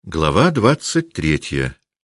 Глава 23.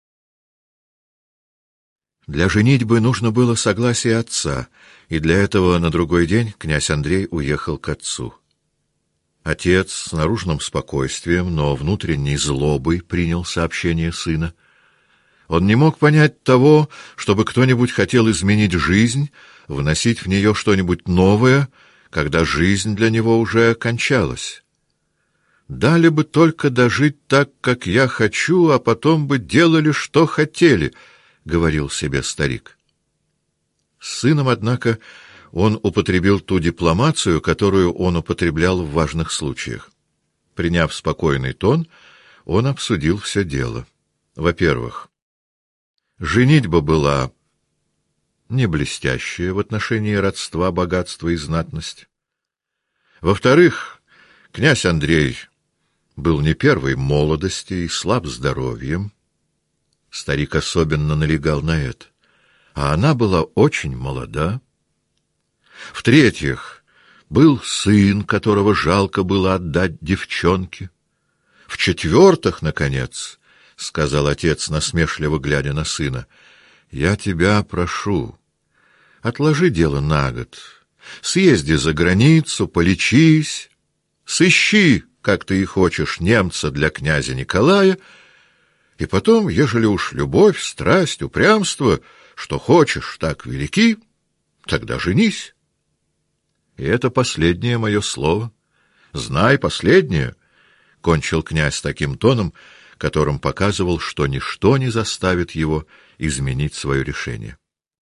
Для женитьбы нужно было согласие отца, и для этого на другой день князь Андрей уехал к отцу. Отец с наружным спокойствием, но внутренней злобой принял сообщение сына. Он не мог понять того, чтобы кто-нибудь хотел изменить жизнь, вносить в нее что-нибудь новое, когда жизнь для него уже кончалась. «Дали бы только дожить так, как я хочу, а потом бы делали, что хотели», — говорил себе старик. С сыном, однако, он употребил ту дипломацию, которую он употреблял в важных случаях. Приняв спокойный тон, он обсудил все дело. Во-первых, женитьба была не блестящая в отношении родства, богатства и знатности. Во-вторых, князь Андрей был не первой молодости и слаб здоровьем. Старик особенно налегал на это. А она была очень молода. В-третьих, был сын, которого жалко было отдать девчонке. В-четвертых, наконец, — сказал отец, насмешливо глядя на сына, — я тебя прошу, отложи дело на год, съезди за границу, полечись, сыщи, как ты и хочешь, немца для князя Николая, и потом, ежели уж любовь, страсть, упрямство, что хочешь, так велики, тогда женись. И это последнее мое слово. Знай, последнее, — кончил князь таким тоном, которым показывал, что ничто не заставит его изменить свое решение.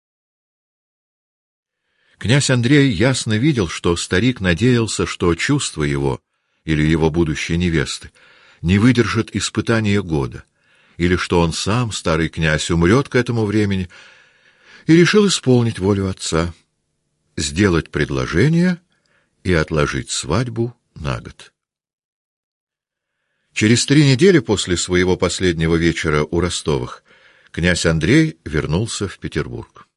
Князь Андрей ясно видел, что старик надеялся, что чувства его или его будущей невесты не выдержат испытания года, или что он сам, старый князь, умрет к этому времени, и решил исполнить волю отца, сделать предложение и отложить свадьбу на год. Через 3 недели после своего последнего вечера у Ростовых князь Андрей вернулся в Петербург.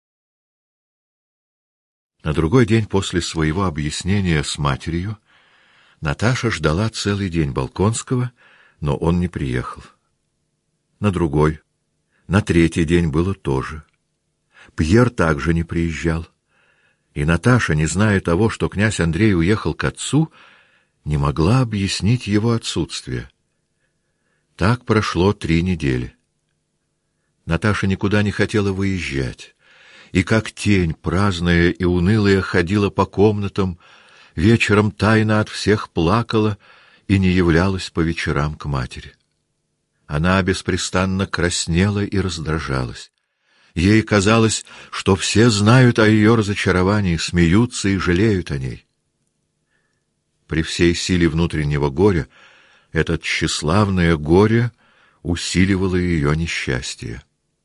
На другой день после своего объяснения с матерью Наташа ждала целый день Болконского, но он не приехал. На другой, на 3-й день было то же. Пьер также не приезжал. И Наташа, не зная того, что князь Андрей уехал к отцу, не могла объяснить его отсутствие. Так прошло 3 недели. Наташа никуда не хотела выезжать, и как тень, праздная и унылая, ходила по комнатам, вечером тайно от всех плакала и не являлась по вечерам к матери. Она беспрестанно краснела и раздражалась. Ей казалось, что все знают о ее разочаровании, смеются и жалеют о ней. При всей силе внутреннего горя это тщеславное горе усиливало ее несчастье.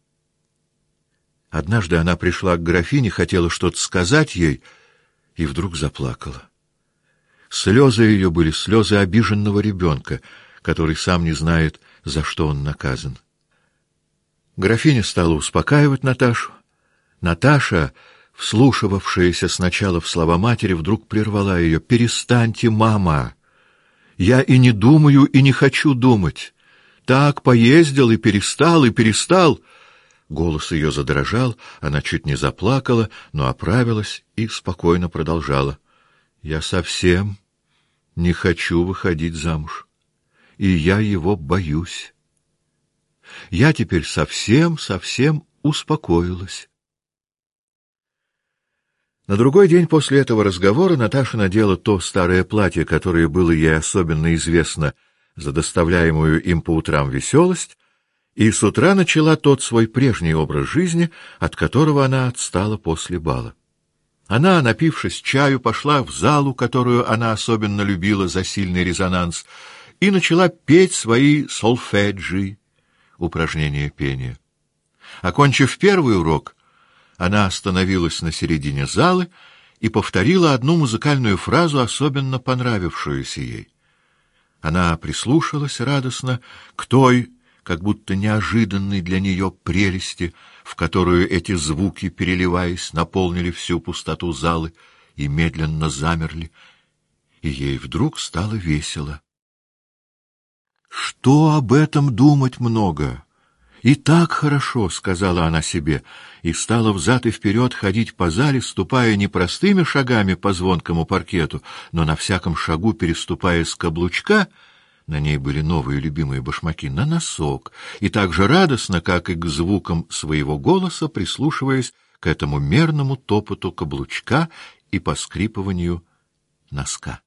Однажды она пришла к графине, хотела что-то сказать ей, и вдруг заплакала. Слезы ее были слезы обиженного ребенка, который сам не знает, за что он наказан. Графиня стала успокаивать Наташу. Наташа, вслушивавшаяся сначала в слова матери, вдруг прервала ее. «Перестаньте, мама! Я и не думаю, и не хочу думать. Так поездил и перестал, и перестал». Голос ее задрожал, она чуть не заплакала, но оправилась и спокойно продолжала. «Я совсем не хочу выходить замуж, и я его боюсь. Я теперь совсем успокоилась». На другой день после этого разговора Наташа надела то старое платье, которое было ей особенно известно за доставляемую им по утрам веселость, и с утра начала тот свой прежний образ жизни, от которого она отстала после бала. Она, напившись чаю, пошла в залу, которую она особенно любила за сильный резонанс, и начала петь свои сольфеджи, упражнения пения. Окончив первый урок, она остановилась на середине залы и повторила одну музыкальную фразу, особенно понравившуюся ей. Она прислушалась радостно к той, как будто неожиданной для нее прелести, в которую эти звуки, переливаясь, наполнили всю пустоту залы и медленно замерли, и ей вдруг стало весело. что об этом думать много? И так хорошо, — сказала она себе, и стала взад и вперед ходить по зале, ступая не простыми шагами по звонкому паркету, но на всяком шагу переступая с каблучка, на ней были новые любимые башмаки, на носок, и так же радостно, как и к звукам своего голоса, прислушиваясь к этому мерному топоту каблучка и поскрипыванию носка.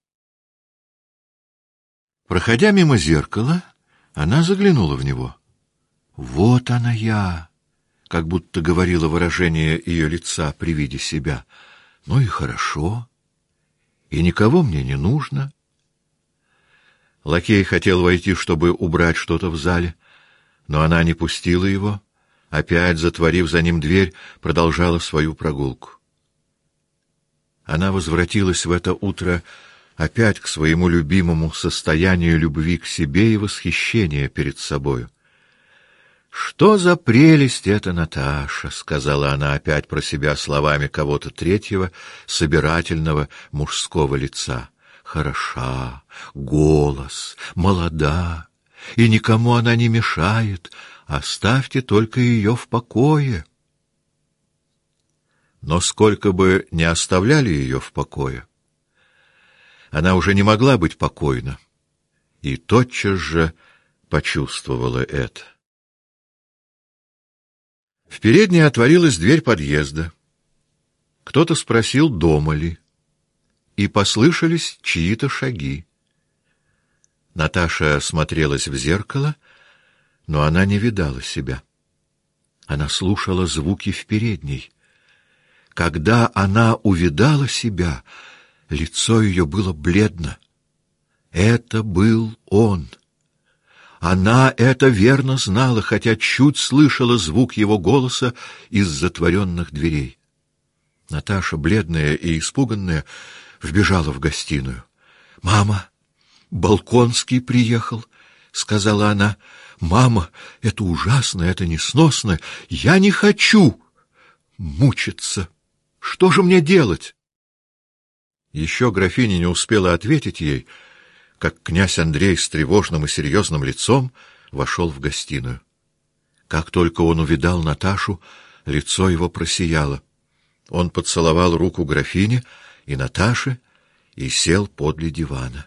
Проходя мимо зеркала, она заглянула в него. «Вот она я!» — как будто говорило выражение ее лица при виде себя. «Ну и хорошо, и никого мне не нужно». Лакей хотел войти, чтобы убрать что-то в зале, но она не пустила его, опять затворив за ним дверь, продолжала свою прогулку. Она возвратилась в это утро опять к своему любимому состоянию любви к себе и восхищения перед собою. «Что за прелесть эта Наташа!» — сказала она опять про себя словами кого-то третьего, собирательного мужского лица. «Хороша, голос, молода, и никому она не мешает. Оставьте только ее в покое». Но сколько бы ни оставляли ее в покое, она уже не могла быть покойна, и тотчас же почувствовала это. В передней отворилась дверь подъезда. Кто-то спросил, дома ли, и послышались чьи-то шаги. Наташа смотрелась в зеркало, но она не видала себя. Она слушала звуки в передней. Когда она увидала себя, лицо ее было бледно. Это был он. Она это верно знала, хотя чуть слышала звук его голоса из затворенных дверей. Наташа, бледная и испуганная, вбежала в гостиную. «Мама, Балконский приехал», — сказала она. «Мама, это ужасно, это несносно. Я не хочу мучиться. Что же мне делать?» Еще графиня не успела ответить ей, как князь Андрей с тревожным и серьезным лицом вошел в гостиную. Как только он увидал Наташу, лицо его просияло. Он поцеловал руку графини и Наташи и сел подле дивана.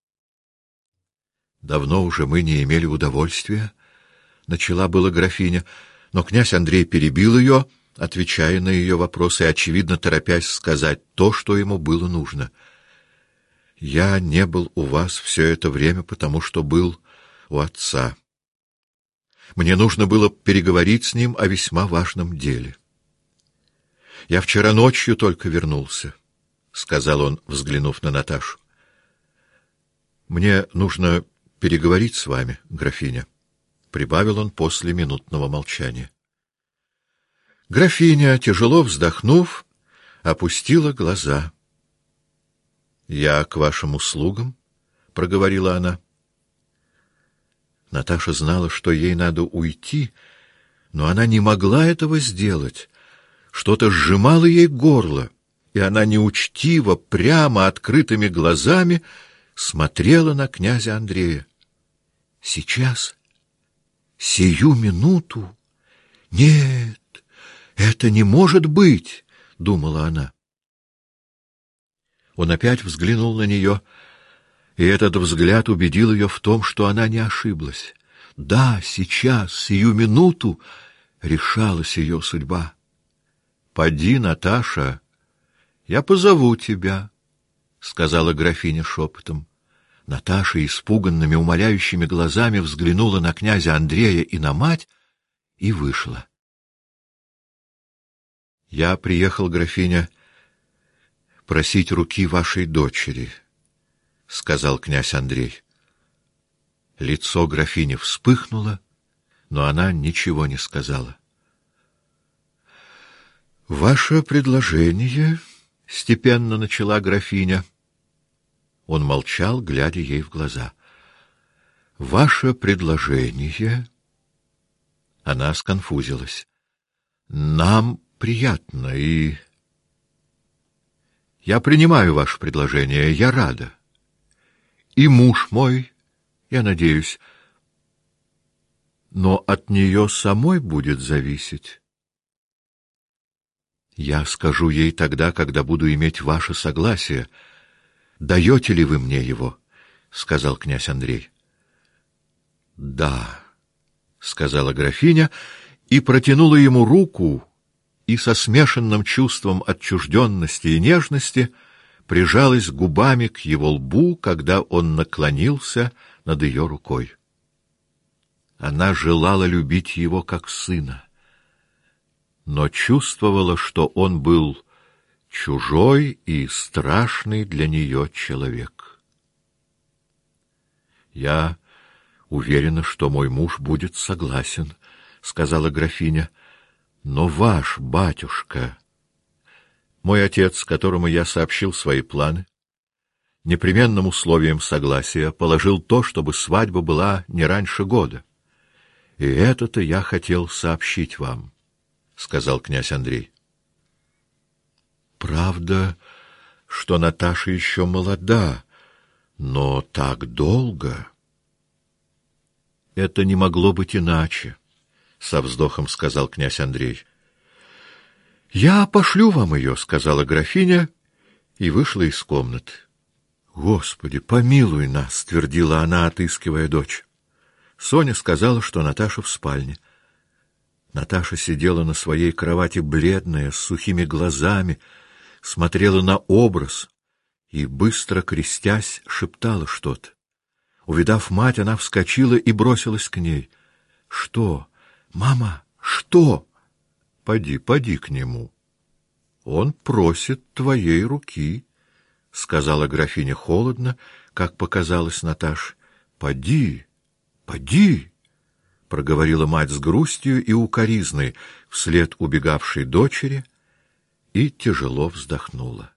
«Давно уже мы не имели удовольствия», — начала была графиня, но князь Андрей перебил ее, отвечая на ее вопросы и, очевидно, торопясь сказать то, что ему было нужно. «Я не был у вас все это время, потому что был у отца. Мне нужно было переговорить с ним о весьма важном деле. Я вчера ночью только вернулся», — сказал он, взглянув на Наташу. «Мне нужно переговорить с вами, графиня», — прибавил он после минутного молчания. Графиня, тяжело вздохнув, опустила глаза. «Я к вашим услугам», — проговорила она. Наташа знала, что ей надо уйти, но она не могла этого сделать. Что-то сжимало ей горло, и она неучтиво, прямо открытыми глазами смотрела на князя Андрея. «Сейчас? Сию минуту? Нет, это не может быть!» — думала она. Он опять взглянул на нее, и этот взгляд убедил ее в том, что она не ошиблась. Да, сейчас, сию минуту, решалась ее судьба. «Поди, Наташа, я позову тебя», — сказала графиня шепотом. Наташа испуганными, умоляющими глазами взглянула на князя Андрея и на мать и вышла. «Я приехал, графиня, просить руки вашей дочери», — сказал князь Андрей. Лицо графини вспыхнуло, но она ничего не сказала. «Ваше предложение», — степенно начала графиня. Он молчал, глядя ей в глаза. «Ваше предложение...» Она сконфузилась. «Нам приятно, и... Я принимаю ваше предложение, я рада. И муж мой, я надеюсь, но от нее самой будет зависеть. Я скажу ей тогда, когда буду иметь ваше согласие. Даете ли вы мне его? — сказал князь Андрей. — Да, — сказала графиня и протянула ему руку, и со смешанным чувством отчужденности и нежности прижалась губами к его лбу, когда он наклонился над ее рукой. Она желала любить его как сына, но чувствовала, что он был чужой и страшный для нее человек. «Я уверена, что мой муж будет согласен», — сказала графиня, — «но ваш батюшка...» Мой отец, которому я сообщил свои планы, непременным условием согласия положил то, чтобы свадьба была не раньше года. И это-то я хотел сообщить вам, — сказал князь Андрей. Правда, что Наташа еще молода, но так долго... Это не могло быть иначе, — со вздохом сказал князь Андрей. «Я пошлю вам ее», — сказала графиня, и вышла из комнаты. «Господи, помилуй нас», — твердила она, отыскивая дочь. Соня сказала, что Наташа в спальне. Наташа сидела на своей кровати бледная, с сухими глазами, смотрела на образ и, быстро крестясь, шептала что-то. Увидав мать, она вскочила и бросилась к ней. «Что? Мама, что?» «Поди, поди к нему. Он просит твоей руки», — сказала графиня холодно, как показалось Наташе. «Поди, поди», — проговорила мать с грустью и укоризной вслед убегавшей дочери и тяжело вздохнула.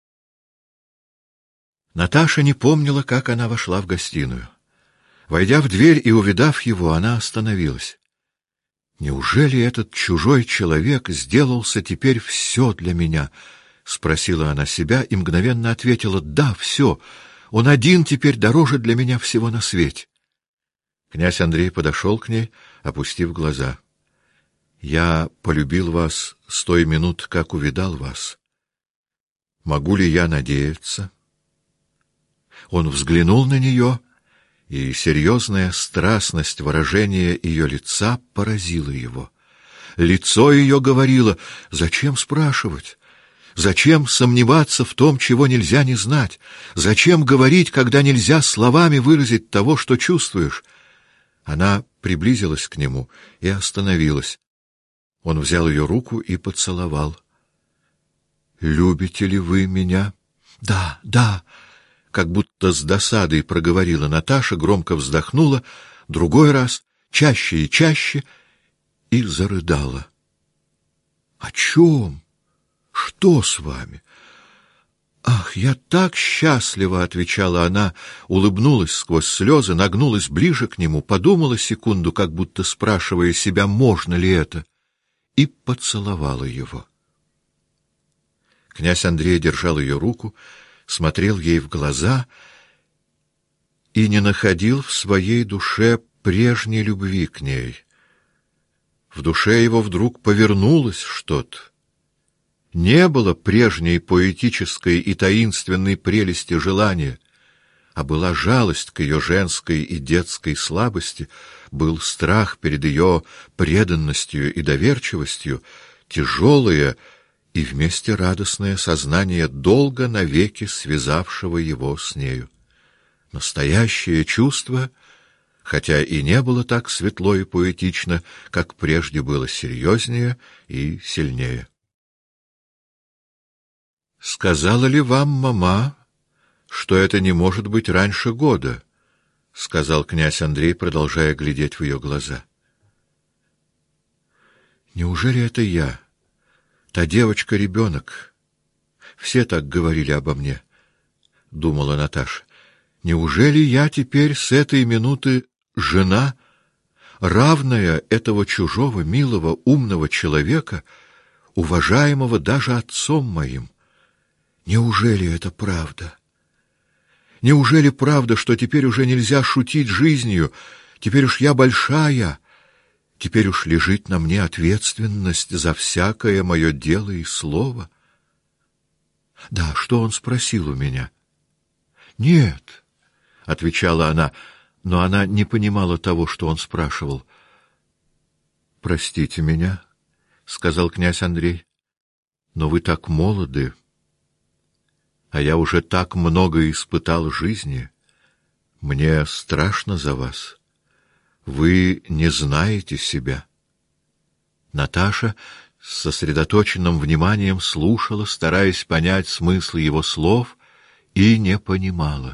Наташа не помнила, как она вошла в гостиную. Войдя в дверь и увидав его, она остановилась. «Неужели этот чужой человек сделался теперь все для меня?» — спросила она себя и мгновенно ответила: «Да, все. Он один теперь дороже для меня всего на свете». Князь Андрей подошел к ней, опустив глаза. «Я полюбил вас с той минуты, как увидал вас. Могу ли я надеяться?» Он взглянул на нее, и серьезная страстность выражения ее лица поразила его. Лицо ее говорило: «Зачем спрашивать? Зачем сомневаться в том, чего нельзя не знать? Зачем говорить, когда нельзя словами выразить того, что чувствуешь?» Она приблизилась к нему и остановилась. Он взял ее руку и поцеловал. «Любите ли вы меня?» «Да, да», — как будто с досадой проговорила Наташа, громко вздохнула, другой раз, чаще и чаще, и зарыдала. «О чем? Что с вами?» «Ах, я так счастлива!» — отвечала она, улыбнулась сквозь слезы, нагнулась ближе к нему, подумала секунду, как будто спрашивая себя, можно ли это, и поцеловала его. Князь Андрей держал ее руку, смотрел ей в глаза и не находил в своей душе прежней любви к ней. В душе его вдруг повернулось что-то. Не было прежней поэтической и таинственной прелести желания, а была жалость к ее женской и детской слабости, был страх перед ее преданностью и доверчивостью, тяжелое и вместе радостное сознание долга навеки связавшего его с нею. Настоящее чувство, хотя и не было так светло и поэтично, как прежде, было серьезнее и сильнее. «Сказала ли вам мама, что это не может быть раньше года?» — сказал князь Андрей, продолжая глядеть в ее глаза. «Неужели это я? Та девочка-ребенок. Все так говорили обо мне», — думала Наташа. «Неужели я теперь с этой минуты жена, равная этого чужого, милого, умного человека, уважаемого даже отцом моим? Неужели это правда? Неужели правда, что теперь уже нельзя шутить жизнью, теперь уж я большая, Теперь уж лежит на мне ответственность за всякое мое дело и слово. Да, что он спросил у меня? Нет, — отвечала она, но она не понимала того, что он спрашивал. Простите меня, — сказал князь Андрей, — но вы так молоды, а я уже так много испытал жизни. Мне страшно за вас. Вы не знаете себя. Наташа с сосредоточенным вниманием слушала, стараясь понять смысл его слов, и не понимала.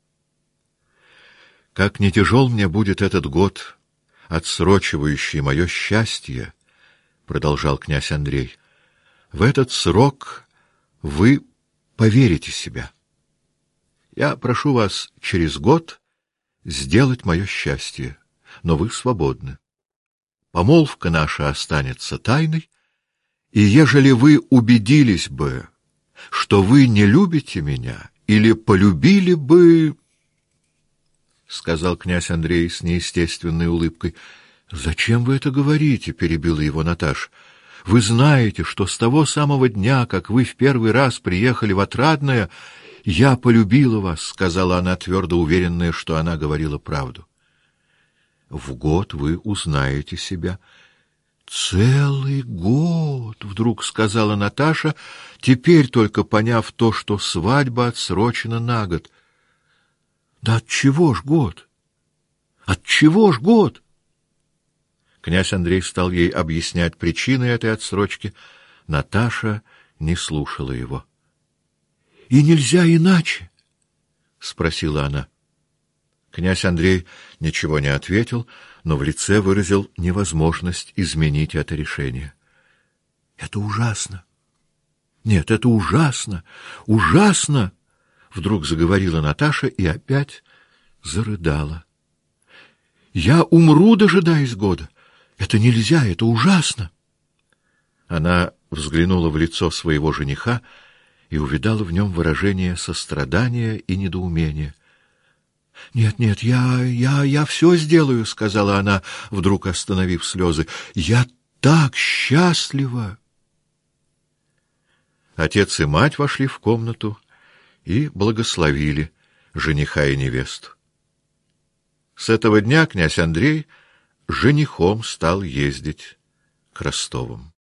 Как не тяжел мне будет этот год, отсрочивающий мое счастье, — продолжал князь Андрей, — в этот срок вы поверите себя. Я прошу вас через год сделать мое счастье, но вы свободны. Помолвка наша останется тайной, и ежели вы убедились бы, что вы не любите меня, или полюбили бы, — сказал князь Андрей с неестественной улыбкой. — Зачем вы это говорите? — перебила его Наташа. — Вы знаете, что с того самого дня, как вы в первый раз приехали в Отрадное, я полюбила вас, — сказала она, твердо уверенная, что она говорила правду. — В год вы узнаете себя. — Целый год, — вдруг сказала Наташа, теперь только поняв то, что свадьба отсрочена на год. — Да отчего ж год? Отчего ж год? Князь Андрей стал ей объяснять причины этой отсрочки. Наташа не слушала его. — И нельзя иначе? — спросила она. Князь Андрей ничего не ответил, но в лице выразил невозможность изменить это решение. — Это ужасно! Нет, это ужасно! Ужасно! — вдруг заговорила Наташа и опять зарыдала. — Я умру, дожидаясь года. Это нельзя, это ужасно! Она взглянула в лицо своего жениха и увидала в нем выражение сострадания и недоумения. — Нет, нет, я все сделаю, — сказала она, вдруг остановив слезы. — Я так счастлива! Отец и мать вошли в комнату и благословили жениха и невесту. С этого дня князь Андрей женихом стал ездить к Ростовым.